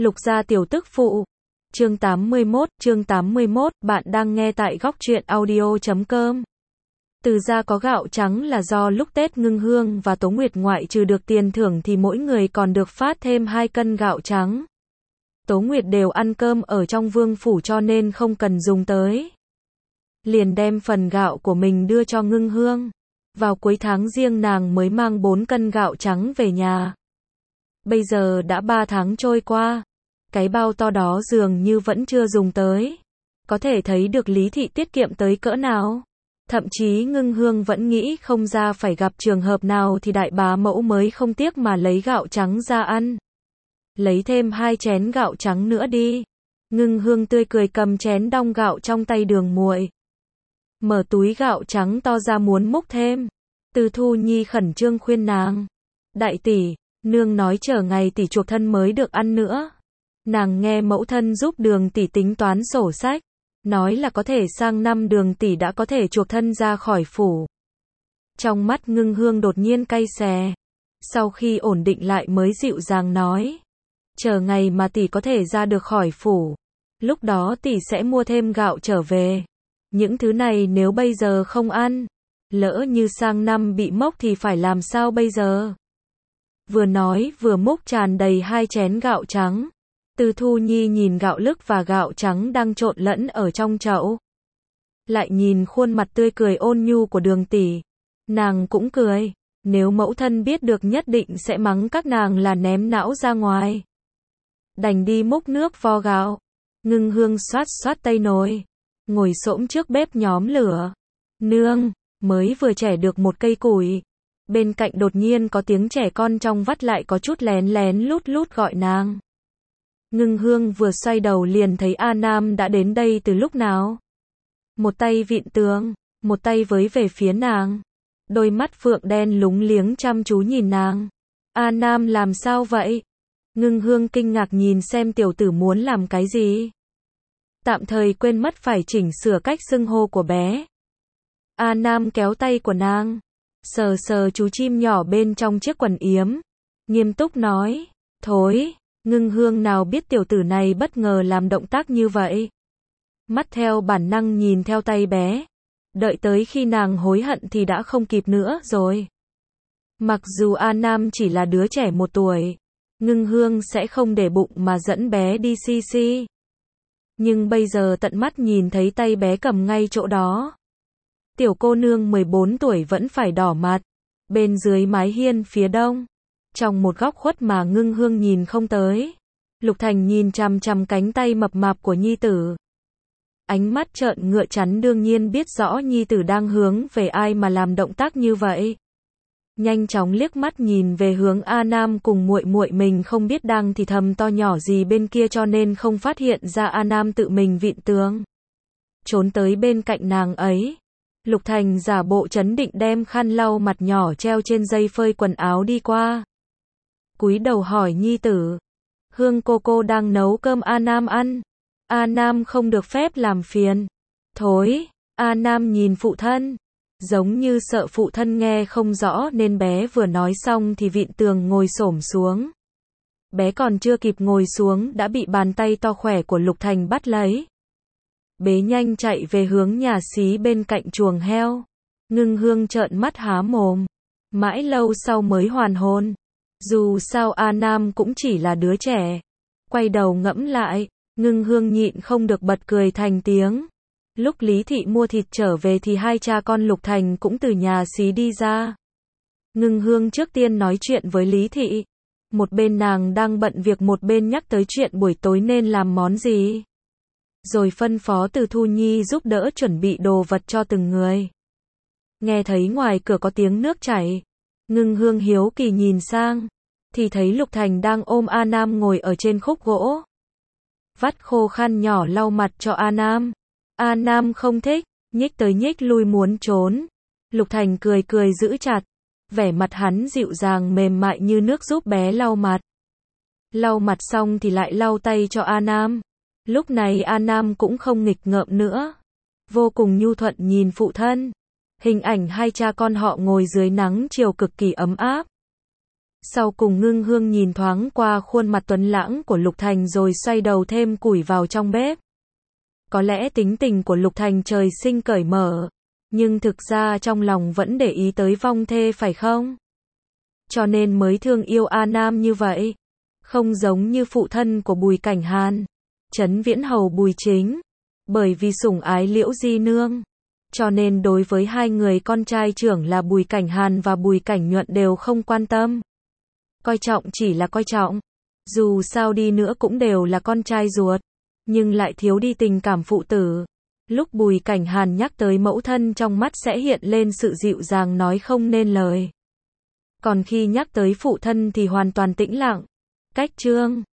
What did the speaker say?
Lục gia tiểu tức phụ. Chương 81, bạn đang nghe tại góc truyện audio.com. Từ gia có gạo trắng là do lúc Tết Ngưng Hương và Tố Nguyệt ngoại trừ được tiền thưởng thì mỗi người còn được phát thêm 2 cân gạo trắng. Tố Nguyệt đều ăn cơm ở trong vương phủ cho nên không cần dùng tới. Liền đem phần gạo của mình đưa cho Ngưng Hương. Vào cuối tháng Giêng nàng mới mang 4 cân gạo trắng về nhà. Bây giờ đã 3 tháng trôi qua. Cái bao to đó dường như vẫn chưa dùng tới. Có thể thấy được Lý Thị tiết kiệm tới cỡ nào. Thậm chí Ngưng Hương vẫn nghĩ không ra phải gặp trường hợp nào thì đại bá mẫu mới không tiếc mà lấy gạo trắng ra ăn. Lấy thêm 2 chén gạo trắng nữa đi. Ngưng Hương tươi cười cầm chén đong gạo trong tay Đường Muội. Mở túi gạo trắng to ra muốn múc thêm. Từ Thu Nhi khẩn trương khuyên nàng. Đại tỷ, nương nói chờ ngày tỷ chuộc thân mới được ăn nữa. Nàng nghe mẫu thân giúp Đường tỷ tính toán sổ sách. Nói là có thể sang năm Đường tỷ đã có thể chuộc thân ra khỏi phủ. Trong mắt Ngưng Hương đột nhiên cay xè. Sau khi ổn định lại mới dịu dàng nói. Chờ ngày mà tỷ có thể ra được khỏi phủ. Lúc đó tỷ sẽ mua thêm gạo trở về. Những thứ này nếu bây giờ không ăn, lỡ như sang năm bị mốc thì phải làm sao bây giờ? Vừa nói vừa múc tràn đầy 2 chén gạo trắng. Từ Thu Nhi nhìn gạo lứt và gạo trắng đang trộn lẫn ở trong chậu. Lại nhìn khuôn mặt tươi cười ôn nhu của Đường tỷ. Nàng cũng cười. Nếu mẫu thân biết được nhất định sẽ mắng các nàng là ném não ra ngoài. Đành đi múc nước vo gạo. Ngưng Hương xoát xoát tay nồi. Ngồi xổm trước bếp nhóm lửa. Nương, mới vừa chẻ được một cây củi. Bên cạnh đột nhiên có tiếng trẻ con trong vắt lại có chút lén lén lút lút gọi nàng. Ngưng Hương vừa xoay đầu liền thấy A Nam đã đến đây từ lúc nào. Một tay vịn tường, một tay với về phía nàng. Đôi mắt phượng đen lúng liếng chăm chú nhìn nàng. A Nam làm sao vậy? Ngưng Hương kinh ngạc nhìn xem tiểu tử muốn làm cái gì. Tạm thời quên mất phải chỉnh sửa cách xưng hô của bé. A Nam kéo tay của nàng. Sờ sờ chú chim nhỏ bên trong chiếc quần yếm. Nghiêm túc nói. Thối. Ngưng Hương nào biết tiểu tử này bất ngờ làm động tác như vậy. Mắt theo bản năng nhìn theo tay bé. Đợi tới khi nàng hối hận thì đã không kịp nữa rồi. Mặc dù A Nam chỉ là đứa trẻ 1 tuổi. Ngưng Hương sẽ không để bụng mà dẫn bé đi si. Nhưng bây giờ tận mắt nhìn thấy tay bé cầm ngay chỗ đó. Tiểu cô nương 14 tuổi vẫn phải đỏ mặt. Bên dưới mái hiên phía đông. Trong một góc khuất mà Ngưng Hương nhìn không tới. Lục Thành nhìn chằm chằm cánh tay mập mạp của nhi tử. Ánh mắt trợn ngựa chắn đương nhiên biết rõ nhi tử đang hướng về ai mà làm động tác như vậy. Nhanh chóng liếc mắt nhìn về hướng A Nam cùng muội muội mình không biết đang thì thầm to nhỏ gì bên kia cho nên không phát hiện ra A Nam tự mình vịn tường. Trốn tới bên cạnh nàng ấy. Lục Thành giả bộ trấn định đem khăn lau mặt nhỏ treo trên dây phơi quần áo đi qua. Cúi đầu hỏi nhi tử. Hương cô đang nấu cơm A Nam ăn. A Nam không được phép làm phiền. Thối. A Nam nhìn phụ thân. Giống như sợ phụ thân nghe không rõ nên bé vừa nói xong thì vịn tường ngồi xổm xuống. Bé còn chưa kịp ngồi xuống đã bị bàn tay to khỏe của Lục Thành bắt lấy. Bế nhanh chạy về hướng nhà xí bên cạnh chuồng heo. Ngưng Hương trợn mắt há mồm. Mãi lâu sau mới hoàn hồn. Dù sao A Nam cũng chỉ là đứa trẻ. Quay đầu ngẫm lại. Ngưng Hương nhịn không được bật cười thành tiếng. Lúc Lý Thị mua thịt trở về thì 2 cha con Lục Thành cũng từ nhà xí đi ra. Ngưng Hương trước tiên nói chuyện với Lý Thị. Một bên nàng đang bận việc một bên nhắc tới chuyện buổi tối nên làm món gì. Rồi phân phó Từ Thu Nhi giúp đỡ chuẩn bị đồ vật cho từng người. Nghe thấy ngoài cửa có tiếng nước chảy. Ngưng Hương hiếu kỳ nhìn sang. Thì thấy Lục Thành đang ôm A Nam ngồi ở trên khúc gỗ. Vắt khô khăn nhỏ lau mặt cho A Nam. A Nam không thích, nhích tới nhích lui muốn trốn. Lục Thành cười cười giữ chặt. Vẻ mặt hắn dịu dàng mềm mại như nước giúp bé lau mặt. Lau mặt xong thì lại lau tay cho A Nam. Lúc này A Nam cũng không nghịch ngợm nữa. Vô cùng nhu thuận nhìn phụ thân. Hình ảnh 2 cha con họ ngồi dưới nắng chiều cực kỳ ấm áp. Sau cùng Ngưng Hương nhìn thoáng qua khuôn mặt tuấn lãng của Lục Thành rồi xoay đầu thêm củi vào trong bếp. Có lẽ tính tình của Lục Thành trời sinh cởi mở, nhưng thực ra trong lòng vẫn để ý tới vong thê phải không? Cho nên mới thương yêu A Nam như vậy. Không giống như phụ thân của Bùi Cảnh Hàn, Trấn Viễn Hầu Bùi Chính. Bởi vì sủng ái Liễu Di Nương, cho nên đối với hai người con trai trưởng là Bùi Cảnh Hàn và Bùi Cảnh Nhuận đều không quan tâm. Coi trọng chỉ là coi trọng. Dù sao đi nữa cũng đều là con trai ruột, nhưng lại thiếu đi tình cảm phụ tử. Lúc Bùi Cảnh Hàn nhắc tới mẫu thân trong mắt sẽ hiện lên sự dịu dàng nói không nên lời. Còn khi nhắc tới phụ thân thì hoàn toàn tĩnh lặng. Cách chương